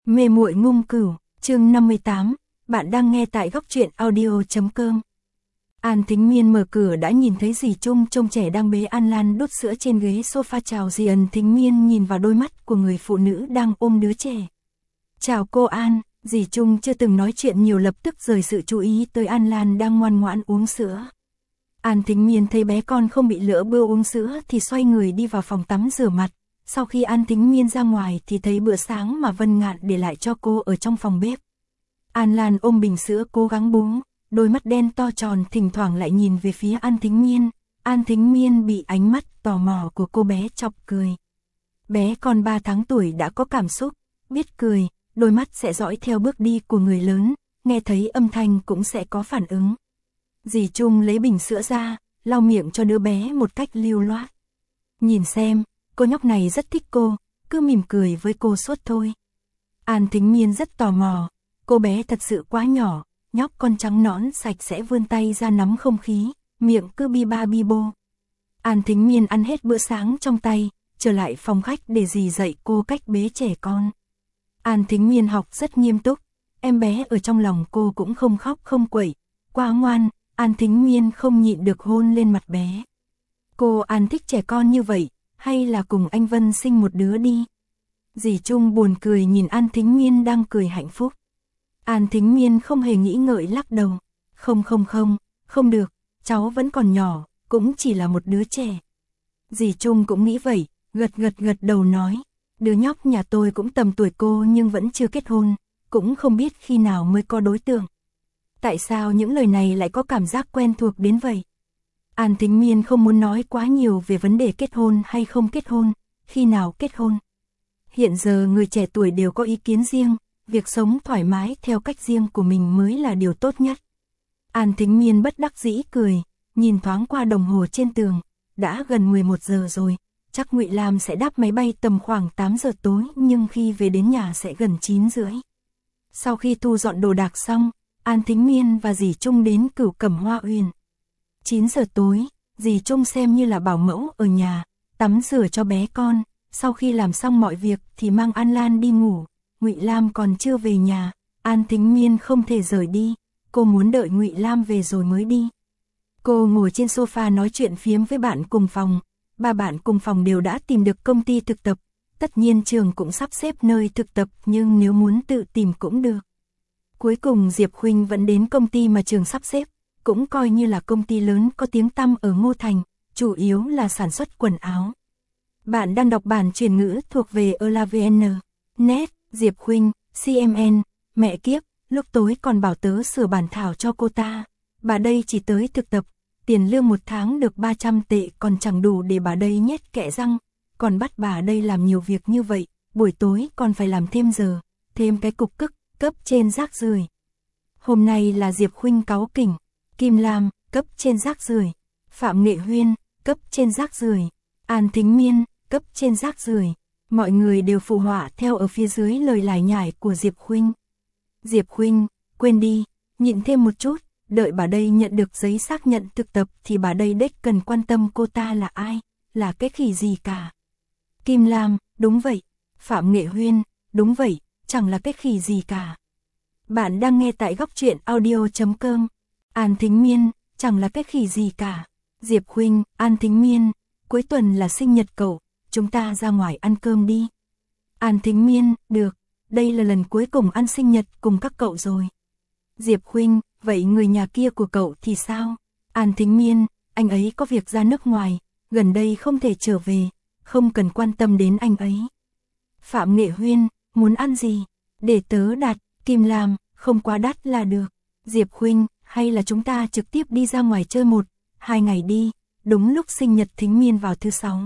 Mê muội ngung cửu, chương 58, bạn đang nghe tại góc truyện audio.com. An Thính Miên mở cửa đã nhìn thấy dì Trung trông trẻ đang bế An Lan đút sữa trên ghế sofa. Chào dì. An Thính Miên nhìn vào đôi mắt của người phụ nữ đang ôm đứa trẻ. Chào cô An. Dì Trung chưa từng nói chuyện nhiều lập tức rời sự chú ý tới An Lan đang ngoan ngoãn uống sữa. An Thính Miên thấy bé con không bị lỡ bưa uống sữa thì xoay người đi vào phòng tắm rửa mặt. Sau khi An Thính Miên ra ngoài thì thấy bữa sáng mà Vân Ngạn để lại cho cô ở trong phòng bếp. An Lan ôm bình sữa cố gắng bú, đôi mắt đen to tròn thỉnh thoảng lại nhìn về phía An Thính Miên. An Thính Miên bị ánh mắt tò mò của cô bé chọc cười. Bé con 3 tháng tuổi đã có cảm xúc, biết cười, đôi mắt sẽ dõi theo bước đi của người lớn, nghe thấy âm thanh cũng sẽ có phản ứng. Dì Trung lấy bình sữa ra, lau miệng cho đứa bé một cách lưu loát. Nhìn xem, cô nhóc này rất thích cô, cứ mỉm cười với cô suốt thôi. An Thính Miên rất tò mò, cô bé thật sự quá nhỏ, nhóc con trắng nõn sạch sẽ vươn tay ra nắm không khí, miệng cứ bi ba bi bô. An Thính Miên ăn hết bữa sáng trong tay, trở lại phòng khách để dì dạy cô cách bế trẻ con. An Thính Miên học rất nghiêm túc, em bé ở trong lòng cô cũng không khóc không quẩy, quá ngoan. An Thính Miên không nhịn được hôn lên mặt bé. Cô An thích trẻ con như vậy, hay là cùng anh Vân sinh một đứa đi? Dì Trung buồn cười nhìn An Thính Miên đang cười hạnh phúc. An Thính Miên không hề nghĩ ngợi lắc đầu. Không được, cháu vẫn còn nhỏ, cũng chỉ là một đứa trẻ. Dì Trung cũng nghĩ vậy, gật đầu nói. Đứa nhóc nhà tôi cũng tầm tuổi cô nhưng vẫn chưa kết hôn, cũng không biết khi nào mới có đối tượng. Tại sao những lời này lại có cảm giác quen thuộc đến vậy? An Thính Miên không muốn nói quá nhiều về vấn đề kết hôn hay không kết hôn, khi nào kết hôn. Hiện giờ người trẻ tuổi đều có ý kiến riêng, việc sống thoải mái theo cách riêng của mình mới là điều tốt nhất. An Thính Miên bất đắc dĩ cười, nhìn thoáng qua đồng hồ trên tường, đã gần 11 giờ rồi, chắc Ngụy Lam sẽ đáp máy bay tầm khoảng 8 giờ tối nhưng khi về đến nhà sẽ gần 9 rưỡi. Sau khi thu dọn đồ đạc xong, An Thính Miên và dì Trung đến Cửu Cẩm Hoa Uyển. 9 giờ tối, dì Trung xem như là bảo mẫu ở nhà, tắm rửa cho bé con, sau khi làm xong mọi việc thì mang An Lan đi ngủ. Ngụy Lam còn chưa về nhà, An Thính Miên không thể rời đi, cô muốn đợi Ngụy Lam về rồi mới đi. Cô ngồi trên sofa nói chuyện phiếm với bạn cùng phòng, ba bạn cùng phòng đều đã tìm được công ty thực tập, tất nhiên trường cũng sắp xếp nơi thực tập nhưng nếu muốn tự tìm cũng được. Cuối cùng Diệp Khuynh vẫn đến công ty mà trường sắp xếp, cũng coi như là công ty lớn có tiếng tăm ở Ngô Thành, chủ yếu là sản xuất quần áo. Bạn đang đọc bản truyền ngữ thuộc về ELAVN, Net, Diệp Khuynh, CMN, mẹ kiếp, lúc tối còn bảo tớ sửa bản thảo cho cô ta. Bà đây chỉ tới thực tập, tiền lương một tháng được 300 tệ còn chẳng đủ để bà đây nhét kẽ răng, còn bắt bà đây làm nhiều việc như vậy, buổi tối còn phải làm thêm giờ, thêm cái cục cức, cấp trên rác rưởi. Hôm nay là Diệp Khuynh cáu kỉnh, Kim Lam, cấp trên rác rưởi, Phạm Nghệ Huyên, cấp trên rác rưởi, An Thính Miên, cấp trên rác rưởi. Mọi người đều phụ họa theo ở phía dưới lời lải nhải của Diệp Khuynh. Diệp Khuynh, quên đi, nhịn thêm một chút, đợi bà đây nhận được giấy xác nhận thực tập thì bà đây đếch cần quan tâm cô ta là ai, là cái khỉ gì cả. Kim Lam, đúng vậy. Phạm Nghệ Huyên, đúng vậy, chẳng là cái khỉ gì cả. Bạn đang nghe tại góc truyện audio.com. An Thính Miên, chẳng là cái khỉ gì cả. Diệp Khuynh, An Thính Miên, cuối tuần là sinh nhật cậu, chúng ta ra ngoài ăn cơm đi. An Thính Miên, được, đây là lần cuối cùng ăn sinh nhật cùng các cậu rồi. Diệp Khuynh, vậy người nhà kia của cậu thì sao? An Thính Miên, anh ấy có việc ra nước ngoài, gần đây không thể trở về, không cần quan tâm đến anh ấy. Phạm Nghệ Huyên, muốn ăn gì? Để tớ đặt. Kim Lam, không quá đắt là được. Diệp Khuynh, hay là chúng ta trực tiếp đi ra ngoài chơi 1-2 ngày đi, đúng lúc sinh nhật Thính Miên vào thứ 6.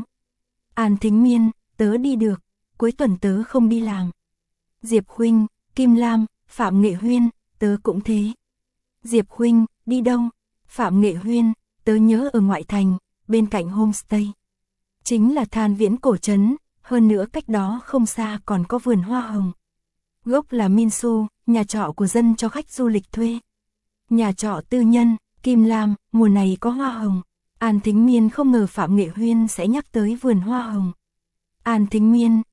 An Thính Miên, tớ đi được, cuối tuần tớ không đi làm. Diệp Khuynh, Kim Lam, Phạm Nghệ Huyên, tớ cũng thế. Diệp Khuynh, đi đâu? Phạm Nghệ Huyên, tớ nhớ ở ngoại thành, bên cạnh homestay. Chính là Than Viễn cổ trấn, hơn nữa cách đó không xa còn có vườn hoa hồng. Gốc là Minsu, nhà trọ của dân cho khách du lịch thuê. Nhà trọ tư nhân. Kim Lam, mùa này có hoa hồng. An Thính Miên không ngờ Phạm Nghệ Huyên sẽ nhắc tới vườn hoa hồng. An Thính Miên,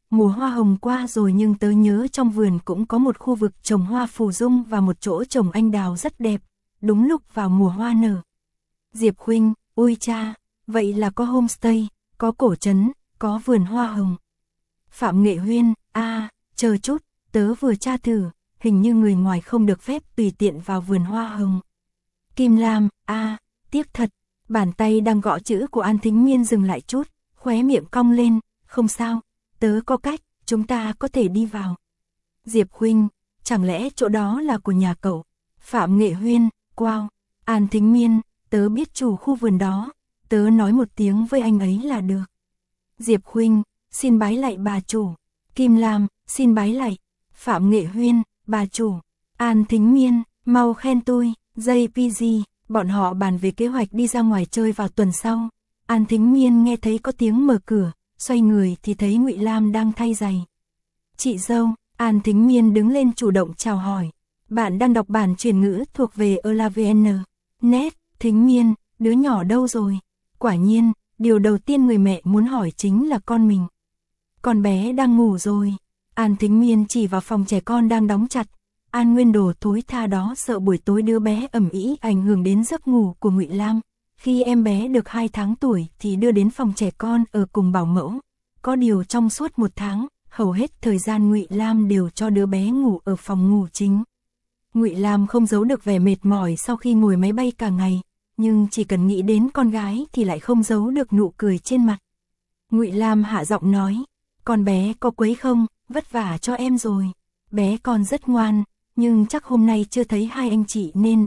mùa hoa hồng qua rồi nhưng tớ nhớ trong vườn cũng có một khu vực trồng hoa phù dung và một chỗ trồng anh đào rất đẹp, đúng lúc vào mùa hoa nở. Diệp Khuynh, ôi cha, vậy là có homestay, có cổ trấn, có vườn hoa hồng. Phạm Nghệ Huyên, chờ chút, tớ vừa tra thử, hình như người ngoài không được phép tùy tiện vào vườn hoa hồng. Kim Lam, tiếc thật, bàn tay đang gõ chữ của An Thính Miên dừng lại chút, khóe miệng cong lên, không sao, tớ có cách, chúng ta có thể đi vào. Diệp Khuynh, chẳng lẽ chỗ đó là của nhà cậu? Phạm Nghệ Huyên, wow, An Thính Miên, tớ biết chủ khu vườn đó, tớ nói một tiếng với anh ấy là được. Diệp Khuynh, xin bái lạy bà chủ. Kim Lam, xin bái lạy. Phạm Nghệ Huyên, bà chủ. An Thính Miên, mau khen tôi. JPG, bọn họ bàn về kế hoạch đi ra ngoài chơi vào tuần sau. An Thính Miên nghe thấy có tiếng mở cửa, xoay người thì thấy Ngụy Lam đang thay giày. Chị dâu, An Thính Miên đứng lên chủ động chào hỏi. Bạn đang đọc bản truyền ngữ thuộc về ELAVN. Net, Thính Miên, đứa nhỏ đâu rồi? Quả nhiên, điều đầu tiên người mẹ muốn hỏi chính là con mình. Con bé đang ngủ rồi. An Thính Miên chỉ vào phòng trẻ con đang đóng chặt. An Nguyên đồ thối tha đó sợ buổi tối đứa bé ầm ĩ ảnh hưởng đến giấc ngủ của Ngụy Lam. Khi em bé được 2 tháng tuổi thì đưa đến phòng trẻ con ở cùng bảo mẫu. Có điều trong suốt 1 tháng, hầu hết thời gian Ngụy Lam đều cho đứa bé ngủ ở phòng ngủ chính. Ngụy Lam không giấu được vẻ mệt mỏi sau khi ngồi máy bay cả ngày, nhưng chỉ cần nghĩ đến con gái thì lại không giấu được nụ cười trên mặt. Ngụy Lam hạ giọng nói, con bé có quấy không, vất vả cho em rồi. Bé con rất ngoan, nhưng chắc hôm nay chưa thấy hai anh chị nên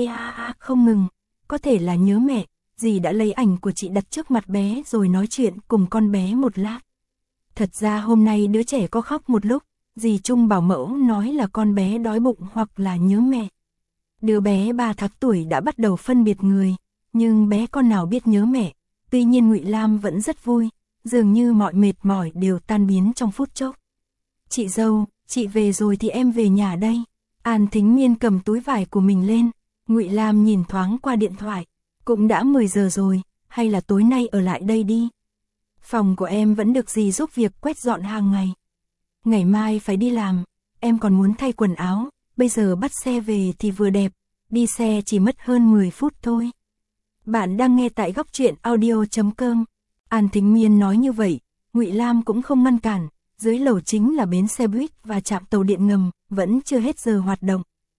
không ngừng. Có thể là nhớ mẹ, dì đã lấy ảnh của chị đặt trước mặt bé rồi nói chuyện cùng con bé một lát. Thật ra hôm nay đứa trẻ có khóc một lúc, dì Trung bảo mẫu nói là con bé đói bụng hoặc là nhớ mẹ. Đứa bé 3 tháng tuổi đã bắt đầu phân biệt người, nhưng bé con nào biết nhớ mẹ. Tuy nhiên Ngụy Lam vẫn rất vui, dường như mọi mệt mỏi đều tan biến trong phút chốc. Chị dâu, chị về rồi thì em về nhà đây. An Thính Miên cầm túi vải của mình lên, Ngụy Lam nhìn thoáng qua điện thoại, cũng đã 10 giờ rồi, hay là tối nay ở lại đây đi. Phòng của em vẫn được dì giúp việc quét dọn hàng ngày. Ngày mai phải đi làm, em còn muốn thay quần áo, bây giờ bắt xe về thì vừa đẹp, đi xe chỉ mất hơn 10 phút thôi. Bạn đang nghe tại góc truyện audio.com. An Thính Miên nói như vậy, Ngụy Lam cũng không ngăn cản, dưới lầu chính là bến xe buýt và trạm tàu điện ngầm, vẫn chưa hết giờ hoạt động.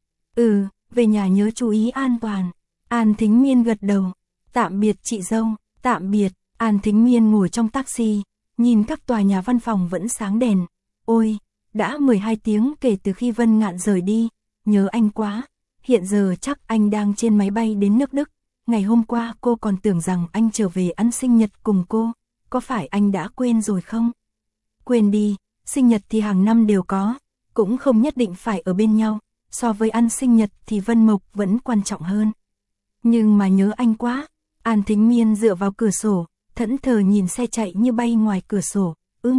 Về nhà nhớ chú ý an toàn. An Thính Miên gật đầu, tạm biệt chị dâu, tạm biệt. An Thính Miên ngồi trong taxi, nhìn các tòa nhà văn phòng vẫn sáng đèn. Ôi, đã 12 tiếng kể từ khi Vân Ngạn rời đi, nhớ anh quá. Hiện giờ chắc anh đang trên máy bay đến nước Đức. Ngày hôm qua cô còn tưởng rằng anh trở về ăn sinh nhật cùng cô, có phải anh đã quên rồi không? Quên đi, sinh nhật thì hàng năm đều có, cũng không nhất định phải ở bên nhau, so với ăn sinh nhật thì Vân Mộc vẫn quan trọng hơn. Nhưng mà nhớ anh quá. An Thính Miên dựa vào cửa sổ, thẫn thờ nhìn xe chạy như bay ngoài cửa sổ.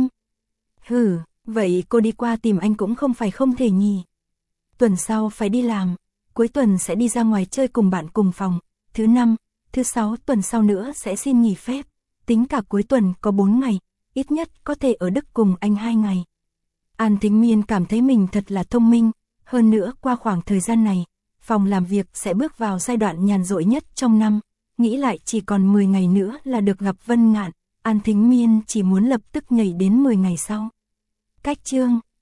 Vậy cô đi qua tìm anh cũng không phải không thể nhỉ. Tuần sau phải đi làm, cuối tuần sẽ đi ra ngoài chơi cùng bạn cùng phòng. Thứ 5, thứ 6 tuần sau nữa sẽ xin nghỉ phép. Tính cả cuối tuần có 4 ngày, ít nhất có thể ở Đức cùng anh 2 ngày. An Thính Miên cảm thấy mình thật là thông minh. Hơn nữa qua khoảng thời gian này, phòng làm việc sẽ bước vào giai đoạn nhàn rỗi nhất trong năm. Nghĩ lại chỉ còn 10 ngày nữa là được gặp Vân Ngạn. An Thính Miên chỉ muốn lập tức nhảy đến 10 ngày sau. Cách chương